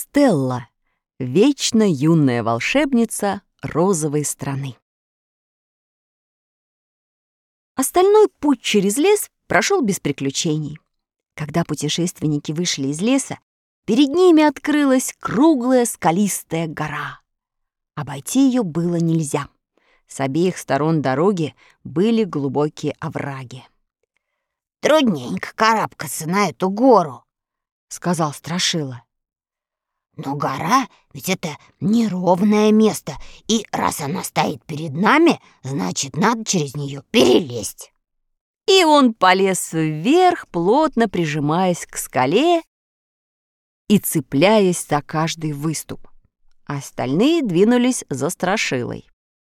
Стелла, вечно юная волшебница розовой страны. Остальной путь через лес прошел без приключений. Когда путешественники вышли из леса, перед ними открылась круглая скалистая гора. Обойти ее было нельзя. С обеих сторон дороги были глубокие овраги. «Трудненько карабкаться на эту гору», — сказал Страшила. «Но гора ведь это неровное место, и раз она стоит перед нами, значит, надо через нее перелезть». И он полез вверх, плотно прижимаясь к скале и цепляясь за каждый выступ. Остальные двинулись за Страшилой.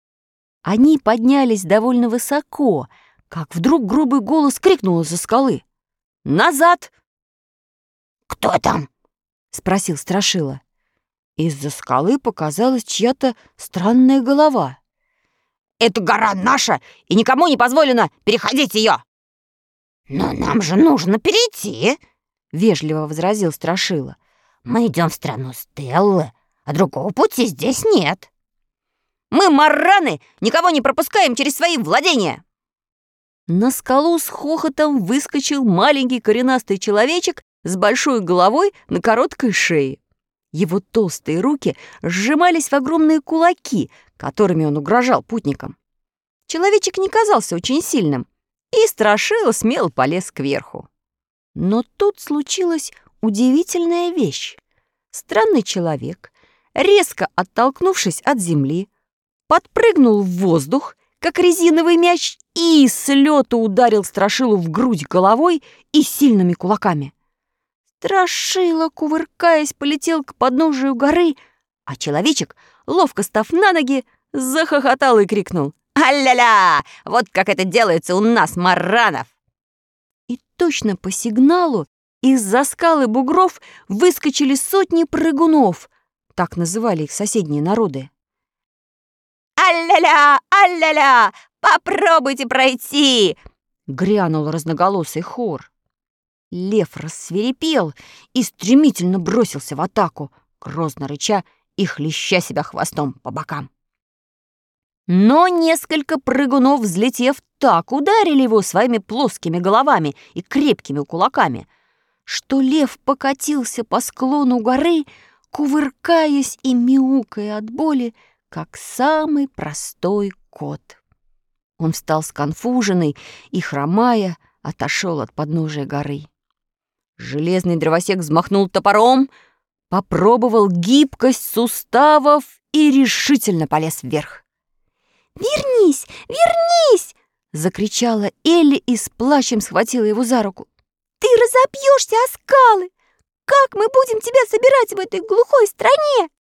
Они поднялись довольно высоко, как вдруг грубый голос крикнул из-за скалы: «Назад!» «Кто там?» — спросил Страшила. Из-за скалы показалась чья-то странная голова. «Эта гора наша, и никому не позволено переходить ее!» «Но нам же нужно перейти!» — вежливо возразил Страшила. «Мы идем в страну Стеллы, а другого пути здесь нет». «Мы, марраны, никого не пропускаем через свои владения!» На скалу с хохотом выскочил маленький коренастый человечек с большой головой на короткой шее. Его толстые руки сжимались в огромные кулаки, которыми он угрожал путникам. Человечек не казался очень сильным, и Страшила смело полез кверху. Но тут случилась удивительная вещь. Странный человек, резко оттолкнувшись от земли, подпрыгнул в воздух, как резиновый мяч, и с лёту ударил Страшилу в грудь головой и сильными кулаками. Страшила, кувыркаясь, полетел к подножию горы, а человечек, ловко став на ноги, захохотал и крикнул: «А-ля-ля! Вот как это делается у нас, марранов!» И точно по сигналу из-за скалы бугров выскочили сотни прыгунов, так называли их соседние народы. «А-ля-ля! А-ля-ля! Попробуйте пройти!» — грянул разноголосый хор. Лев рассвирепел и стремительно бросился в атаку, грозно рыча и хлеща себя хвостом по бокам. Но несколько прыгунов, взлетев, так ударили его своими плоскими головами и крепкими кулаками, что лев покатился по склону горы, кувыркаясь и мяукая от боли, как самый простой кот. Он встал сконфуженный и, хромая, отошел от подножия горы. Железный дровосек взмахнул топором, попробовал гибкость суставов и решительно полез вверх. «Вернись! Вернись!» — закричала Элли и с плачем схватила его за руку. «Ты разобьешься о скалы! Как мы будем тебя собирать в этой глухой стране?»